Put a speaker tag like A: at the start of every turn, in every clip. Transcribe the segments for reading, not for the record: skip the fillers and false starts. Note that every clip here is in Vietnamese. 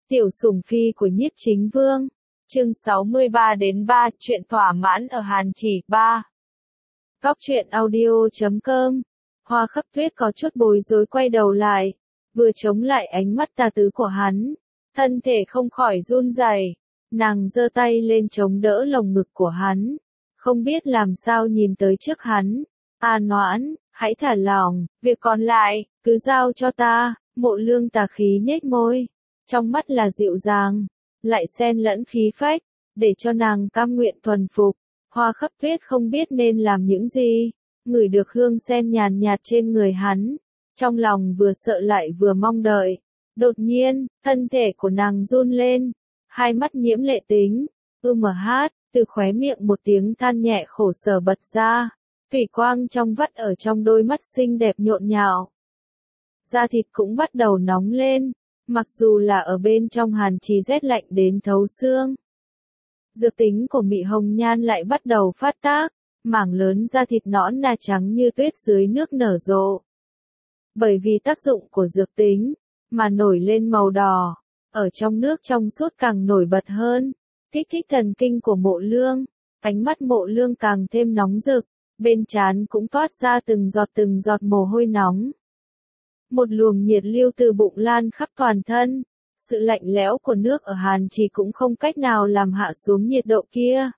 A: Tiểu sủng phi của Nhiếp Chính Vương. Chương 63-3 Chuyện thỏa mãn ở Hàn Chỉ 3. Góc truyện audio.com. Hoa Khắp Tuyết có chút bối rối quay đầu lại, vừa chống lại ánh mắt tà tứ của hắn, thân thể không khỏi run rẩy. Nàng giơ tay lên chống đỡ lồng ngực của hắn, không biết làm sao nhìn tới trước hắn. "A Noãn, hãy thả lỏng, việc còn lại cứ giao cho ta." Mộ Lương tà khí nhếch môi, trong mắt là dịu dàng, lại xen lẫn khí phách, để cho nàng cam nguyện thuần phục. Hoa Khắp Tuyết không biết nên làm những gì, ngửi được hương sen nhàn nhạt trên người hắn, trong lòng vừa sợ lại vừa mong đợi. Đột nhiên, thân thể của nàng run lên, hai mắt nhiễm lệ tính, từ khóe miệng một tiếng than nhẹ khổ sở bật ra, thủy quang trong vắt ở trong đôi mắt xinh đẹp nhộn nhạo. Da thịt cũng bắt đầu nóng lên, mặc dù là ở bên trong Hàn Trì rét lạnh đến thấu xương. Dược tính của Mị Hồng Nhan lại bắt đầu phát tác, mảng lớn da thịt nõn nà trắng như tuyết dưới nước nở rộ. Bởi vì tác dụng của dược tính, mà nổi lên màu đỏ, ở trong nước trong suốt càng nổi bật hơn, kích thích thần kinh của Mộ Lương, ánh mắt Mộ Lương càng thêm nóng rực, bên trán cũng toát ra từng giọt mồ hôi nóng. Một luồng nhiệt lưu từ bụng lan khắp toàn thân, sự lạnh lẽo của nước ở Hàn Trì cũng không cách nào làm hạ xuống nhiệt độ kia.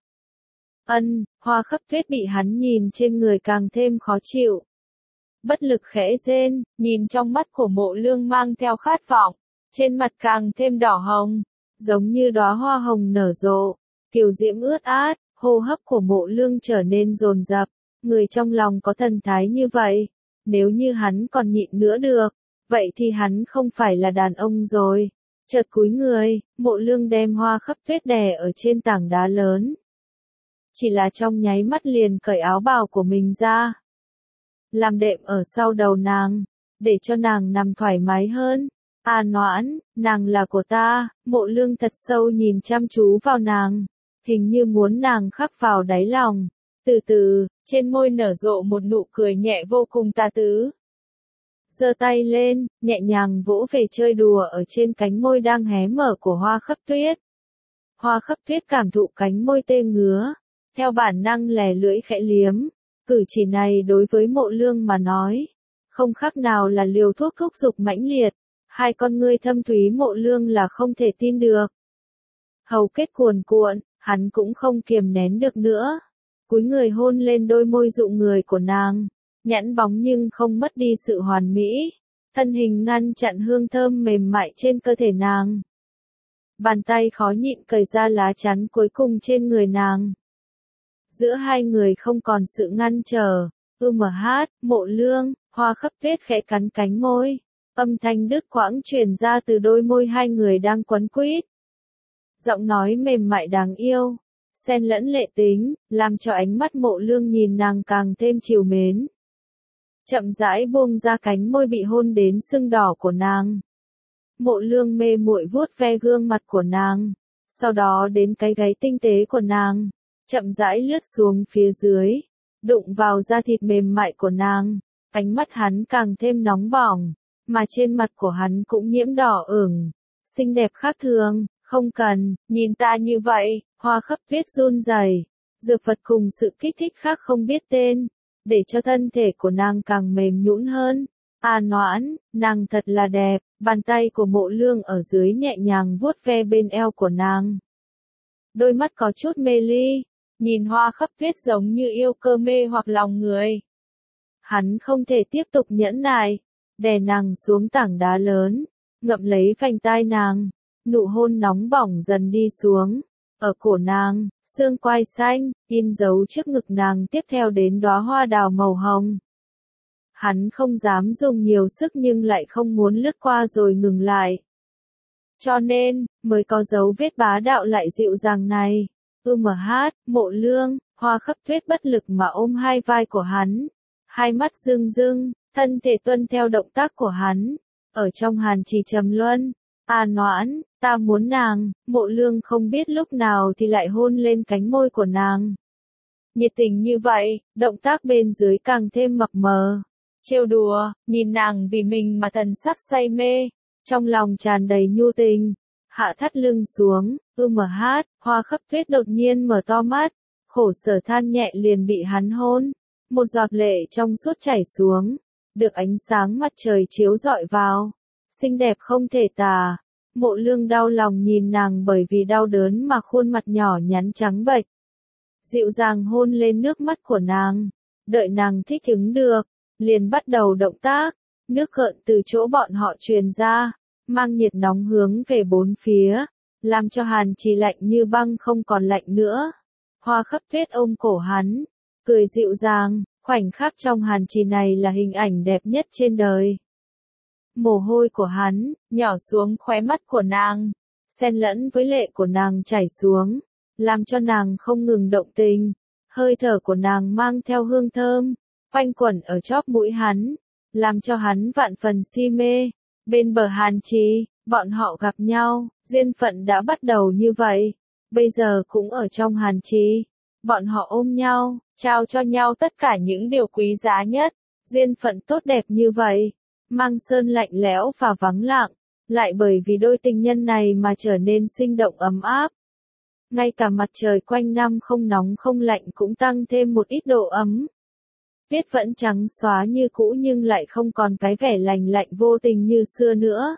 A: Hoa Khắp Tuyết bị hắn nhìn trên người càng thêm khó chịu. Bất lực khẽ rên, nhìn trong mắt của Mộ Lương mang theo khát vọng, trên mặt càng thêm đỏ hồng, giống như đóa hoa hồng nở rộ, kiều diễm ướt át, hô hấp của Mộ Lương trở nên dồn dập, người trong lòng có thần thái như vậy. Nếu như hắn còn nhịn nữa được, vậy thì hắn không phải là đàn ông rồi. Chợt cúi người, Mộ Lương đem Hoa Khắp Tuyết đè ở trên tảng đá lớn. Chỉ là trong nháy mắt liền cởi áo bào của mình ra, làm đệm ở sau đầu nàng, để cho nàng nằm thoải mái hơn. "A Noãn, nàng là của ta." Mộ Lương thật sâu nhìn chăm chú vào nàng, hình như muốn nàng khắc vào đáy lòng. Từ từ, trên môi nở rộ một nụ cười nhẹ vô cùng tà tứ. Giơ tay lên, nhẹ nhàng vỗ về chơi đùa ở trên cánh môi đang hé mở của Hoa Khắp Tuyết. Hoa Khắp Tuyết cảm thụ cánh môi tê ngứa, theo bản năng lè lưỡi khẽ liếm. Cử chỉ này đối với Mộ Lương mà nói, không khác nào là liều thuốc thúc giục mãnh liệt. Hai con ngươi thâm thúy Mộ Lương là không thể tin được. Hầu kết cuồn cuộn, hắn cũng không kiềm nén được nữa. Cúi người hôn lên đôi môi dụ người của nàng, nhẵn bóng nhưng không mất đi sự hoàn mỹ, thân hình ngăn chặn hương thơm mềm mại trên cơ thể nàng. Bàn tay khó nhịn cởi ra lá chắn cuối cùng trên người nàng. Giữa hai người không còn sự ngăn trở, Mộ Lương, Hoa Khắp Tuyết khẽ cắn cánh môi, âm thanh đứt quãng truyền ra từ đôi môi hai người đang quấn quýt. Giọng nói mềm mại đáng yêu, xen lẫn lệ tính, làm cho ánh mắt Mộ Lương nhìn nàng càng thêm trìu mến. Chậm rãi buông ra cánh môi bị hôn đến sưng đỏ của nàng. Mộ Lương mê muội vuốt ve gương mặt của nàng, sau đó đến cái gáy tinh tế của nàng, chậm rãi lướt xuống phía dưới, đụng vào da thịt mềm mại của nàng. Ánh mắt hắn càng thêm nóng bỏng, mà trên mặt của hắn cũng nhiễm đỏ ửng, xinh đẹp khác thường. "Không cần, nhìn ta như vậy." Hoa Khắp Tuyết run rẩy, dược vật cùng sự kích thích khác không biết tên, để cho thân thể của nàng càng mềm nhũn hơn. "A Noãn, nàng thật là đẹp." Bàn tay của Mộ Lương ở dưới nhẹ nhàng vuốt ve bên eo của nàng. Đôi mắt có chút mê ly, nhìn Hoa Khắp Tuyết giống như yêu cơ mê hoặc lòng người. Hắn không thể tiếp tục nhẫn nại, đè nàng xuống tảng đá lớn, ngậm lấy vành tai nàng. Nụ hôn nóng bỏng dần đi xuống, ở cổ nàng, xương quai xanh, in dấu trước ngực nàng, tiếp theo đến đóa hoa đào màu hồng. Hắn không dám dùng nhiều sức nhưng lại không muốn lướt qua rồi ngừng lại. Cho nên, mới có dấu vết bá đạo lại dịu dàng này. Mộ Lương, Hoa Khắp Tuyết bất lực mà ôm hai vai của hắn, hai mắt rưng rưng, thân thể tuân theo động tác của hắn, ở trong Hàn Trì trầm luân. "A Noãn, ta muốn nàng." Mộ Lương không biết lúc nào thì lại hôn lên cánh môi của nàng. Nhiệt tình như vậy, động tác bên dưới càng thêm mập mờ. Trêu đùa, nhìn nàng vì mình mà thần sắc say mê, trong lòng tràn đầy nhu tình. hạ thắt lưng xuống, hát, Hoa Khắp Tuyết đột nhiên mở to mắt, khổ sở than nhẹ liền bị hắn hôn, một giọt lệ trong suốt chảy xuống, được ánh sáng mặt trời chiếu rọi vào, xinh đẹp không thể tả. Mộ Lương đau lòng nhìn nàng bởi vì đau đớn mà khuôn mặt nhỏ nhắn trắng bệch. Dịu dàng hôn lên nước mắt của nàng, đợi nàng thích ứng được, liền bắt đầu động tác, nước gợn từ chỗ bọn họ truyền ra, mang nhiệt nóng hướng về bốn phía, làm cho Hàn Trì lạnh như băng không còn lạnh nữa. Hoa Khắp Tuyết ôm cổ hắn, cười dịu dàng, khoảnh khắc trong Hàn Trì này là hình ảnh đẹp nhất trên đời. Mồ hôi của hắn, nhỏ xuống khóe mắt của nàng, xen lẫn với lệ của nàng chảy xuống, làm cho nàng không ngừng động tình, hơi thở của nàng mang theo hương thơm, quanh quẩn ở chóp mũi hắn, làm cho hắn vạn phần si mê. Bên bờ Hàn Trì, bọn họ gặp nhau, duyên phận đã bắt đầu như vậy, bây giờ cũng ở trong Hàn Trì, bọn họ ôm nhau, trao cho nhau tất cả những điều quý giá nhất, duyên phận tốt đẹp như vậy. Mang Sơn lạnh lẽo và vắng lặng, lại bởi vì đôi tình nhân này mà trở nên sinh động ấm áp. Ngay cả mặt trời quanh năm không nóng không lạnh cũng tăng thêm một ít độ ấm. Tuyết vẫn trắng xóa như cũ nhưng lại không còn cái vẻ lành lạnh vô tình như xưa nữa.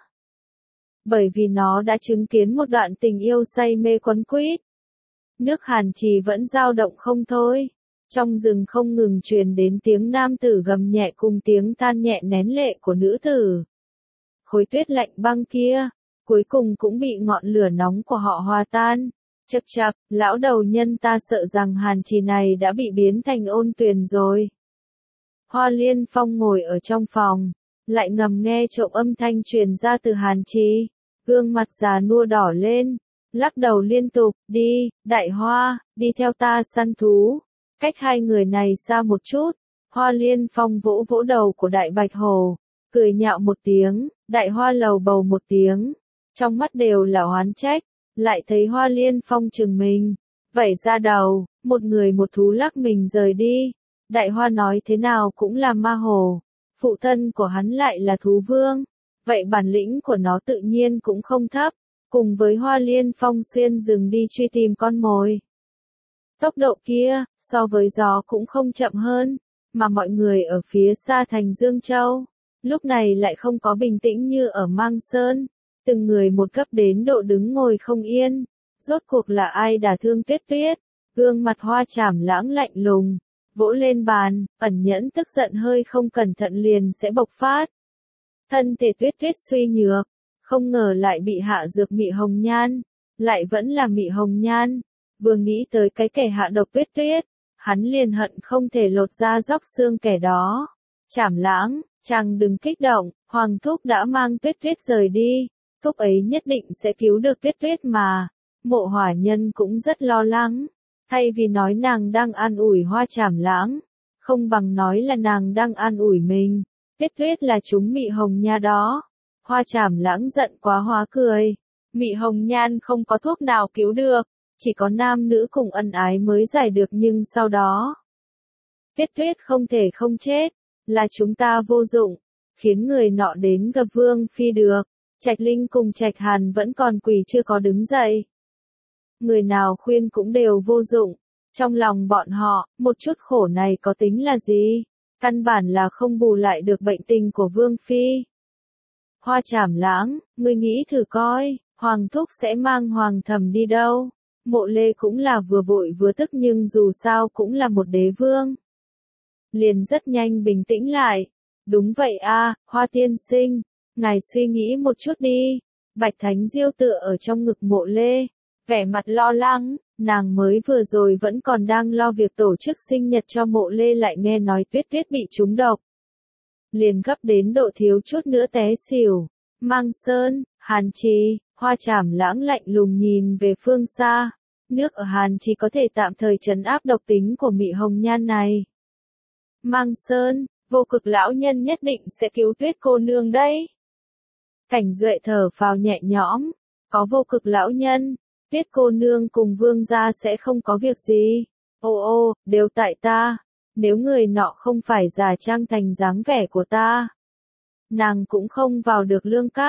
A: Bởi vì nó đã chứng kiến một đoạn tình yêu say mê quấn quýt. Nước Hàn Trì vẫn dao động không thôi. Trong rừng không ngừng truyền đến tiếng nam tử gầm nhẹ cùng tiếng than nhẹ nén lệ của nữ tử. Khối tuyết lạnh băng kia, cuối cùng cũng bị ngọn lửa nóng của họ hòa tan. Chậc chậc, lão đầu nhân ta sợ rằng Hàn Trì này đã bị biến thành ôn tuyền rồi. Hoa Liên Phong ngồi ở trong phòng, lại ngầm nghe trộm âm thanh truyền ra từ Hàn Trì, gương mặt già nua đỏ lên, lắc đầu liên tục, đi, Đại Hoa, đi theo ta săn thú. Cách hai người này xa một chút, Hoa Liên Phong vỗ vỗ đầu của Đại Bạch Hồ, cười nhạo một tiếng, Đại Hoa lầu bầu một tiếng, trong mắt đều là oán trách, lại thấy Hoa Liên Phong chừng mình, vẩy ra đầu, một người một thú lắc mình rời đi. Đại Hoa nói thế nào cũng là ma hồ, phụ thân của hắn lại là thú vương, vậy bản lĩnh của nó tự nhiên cũng không thấp, cùng với Hoa Liên Phong xuyên rừng đi truy tìm con mồi. Tốc độ kia, so với gió cũng không chậm hơn, mà mọi người ở phía xa thành Dương Châu, lúc này lại không có bình tĩnh như ở Mang Sơn, từng người một cấp đến độ đứng ngồi không yên, rốt cuộc là ai đả thương Tuyết Tuyết, gương mặt Hoa Trảm Lãng lạnh lùng, vỗ lên bàn, ẩn nhẫn tức giận hơi không cẩn thận liền sẽ bộc phát. Thân thể Tuyết Tuyết suy nhược, không ngờ lại bị hạ dược Mị Hồng Nhan, lại vẫn là Mị Hồng Nhan. Vừa nghĩ tới cái kẻ hạ độc Tuyết Tuyết, hắn liền hận không thể lột da róc xương kẻ đó. Trảm Lãng, chàng đừng kích động, Hoàng Thúc đã mang Tuyết Tuyết rời đi, Thúc ấy nhất định sẽ cứu được Tuyết Tuyết mà. Mộ Hỏa Nhân cũng rất lo lắng, thay vì nói nàng đang an ủi Hoa Trảm Lãng, không bằng nói là nàng đang an ủi mình. Tuyết Tuyết là chúng Mị Hồng Nha đó. Hoa Trảm Lãng giận quá hóa cười, Mị Hồng Nhan không có thuốc nào cứu được. Chỉ có nam nữ cùng ân ái mới giải được nhưng sau đó. Tuyết Tuyết không thể không chết, là chúng ta vô dụng, khiến người nọ đến gặp Vương Phi được. Trạch Linh cùng Trạch Hàn vẫn còn quỳ chưa có đứng dậy. Người nào khuyên cũng đều vô dụng, trong lòng bọn họ, một chút khổ này có tính là gì, căn bản là không bù lại được bệnh tình của Vương Phi. Hoa Trảm Lãng, ngươi nghĩ thử coi, Hoàng Thúc sẽ mang Hoàng Thẩm đi đâu? Mộ Lê cũng là vừa vội vừa tức nhưng dù sao cũng là một đế vương. Liền rất nhanh bình tĩnh lại. Đúng vậy a, Hoa tiên sinh, ngài suy nghĩ một chút đi. Bạch Thánh Diêu tựa ở trong ngực Mộ Lê, vẻ mặt lo lắng, nàng mới vừa rồi vẫn còn đang lo việc tổ chức sinh nhật cho Mộ Lê lại nghe nói Tuyết Tuyết bị trúng độc. Liền gấp đến độ thiếu chút nữa té xỉu. Mang Sơn, Hàn Trì, Hoa Trảm Lãng lạnh lùng nhìn về phương xa. Nước ở Hàn Trì có thể tạm thời trấn áp độc tính của Mị Hồng Nhan này. Mang Sơn, Vô Cực lão nhân nhất định sẽ cứu Tuyết cô nương đấy. Cảnh Duệ thở phào nhẹ nhõm, có Vô Cực lão nhân, Tuyết cô nương cùng vương gia sẽ không có việc gì. Ô, đều tại ta, nếu người nọ không phải giả trang thành dáng vẻ của ta, nàng cũng không vào được Lương Các.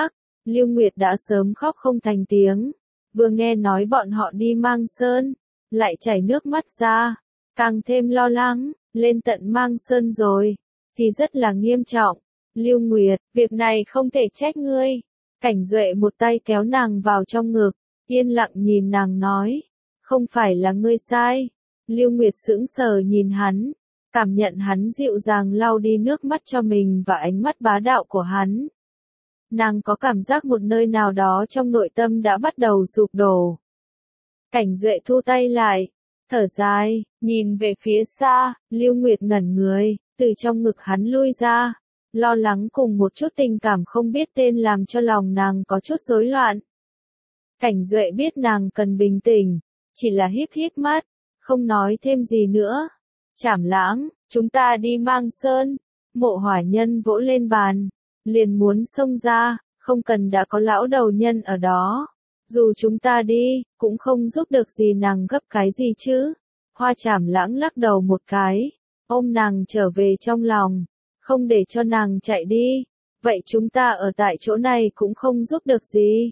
A: Lưu Nguyệt đã sớm khóc không thành tiếng, vừa nghe nói bọn họ đi Mang Sơn, lại chảy nước mắt ra, càng thêm lo lắng, lên tận Mang Sơn rồi, thì rất là nghiêm trọng. Lưu Nguyệt, việc này không thể trách ngươi. Cảnh Duệ một tay kéo nàng vào trong ngực, yên lặng nhìn nàng nói, không phải là ngươi sai. Lưu Nguyệt sững sờ nhìn hắn, cảm nhận hắn dịu dàng lau đi nước mắt cho mình và ánh mắt bá đạo của hắn. Nàng có cảm giác một nơi nào đó trong nội tâm đã bắt đầu sụp đổ. Cảnh Duệ thu tay lại, thở dài, nhìn về phía xa, Lưu Nguyệt ngẩn người, từ trong ngực hắn lui ra, lo lắng cùng một chút tình cảm không biết tên làm cho lòng nàng có chút rối loạn. Cảnh Duệ biết nàng cần bình tĩnh, chỉ là híp híp mắt, không nói thêm gì nữa. Trảm Lãng, chúng ta đi Mang Sơn. Mộ Hỏa Nhân vỗ lên bàn, liền muốn xông ra, không cần đã có lão đầu nhân ở đó. Dù chúng ta đi, cũng không giúp được gì nàng gấp cái gì chứ. Hoa Trảm Lãng lắc đầu một cái, ôm nàng trở về trong lòng, không để cho nàng chạy đi. Vậy chúng ta ở tại chỗ này cũng không giúp được gì.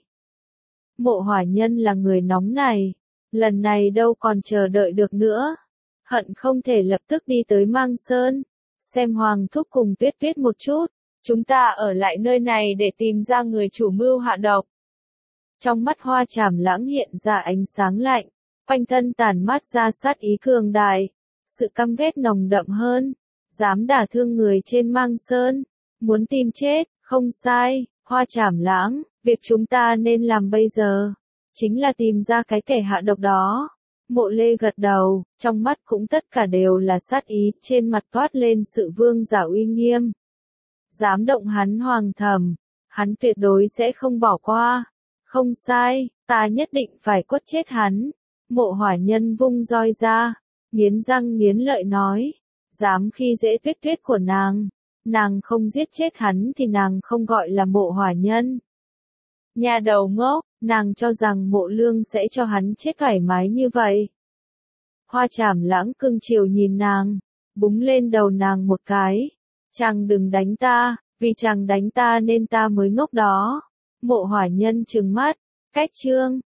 A: Mộ Hỏa Nhân là người nóng này, lần này đâu còn chờ đợi được nữa. Hận không thể lập tức đi tới Mang Sơn, xem Hoàng thúc cùng Tuyết Tuyết một chút. Chúng ta ở lại nơi này để tìm ra người chủ mưu hạ độc. Trong mắt Hoa Trảm Lãng hiện ra ánh sáng lạnh, quanh thân tản mát ra sát ý cường đại, sự căm ghét nồng đậm hơn, dám đả thương người trên Mang Sơn, muốn tìm chết, không sai, Hoa Trảm Lãng, việc chúng ta nên làm bây giờ, chính là tìm ra cái kẻ hạ độc đó. Mộ Lê gật đầu, trong mắt cũng tất cả đều là sát ý, trên mặt toát lên sự vương giả uy nghiêm. Dám động hắn Hoàng thẩm, hắn tuyệt đối sẽ không bỏ qua. Không sai, ta nhất định phải quất chết hắn. Mộ Hỏa Nhân vung roi ra, nghiến răng nghiến lợi nói, dám khi dễ Tuyết Tuyết của nàng không giết chết hắn thì nàng không gọi là Mộ Hỏa Nhân. Nhà đầu ngốc, nàng cho rằng Mộ Lương sẽ cho hắn chết thoải mái như vậy. Hoa Trảm Lãng cưng chiều nhìn nàng, búng lên đầu nàng một cái. Chàng đừng đánh ta, vì chàng đánh ta nên ta mới ngốc đó. Mộ Hỏa Nhân trừng mắt, cách chương.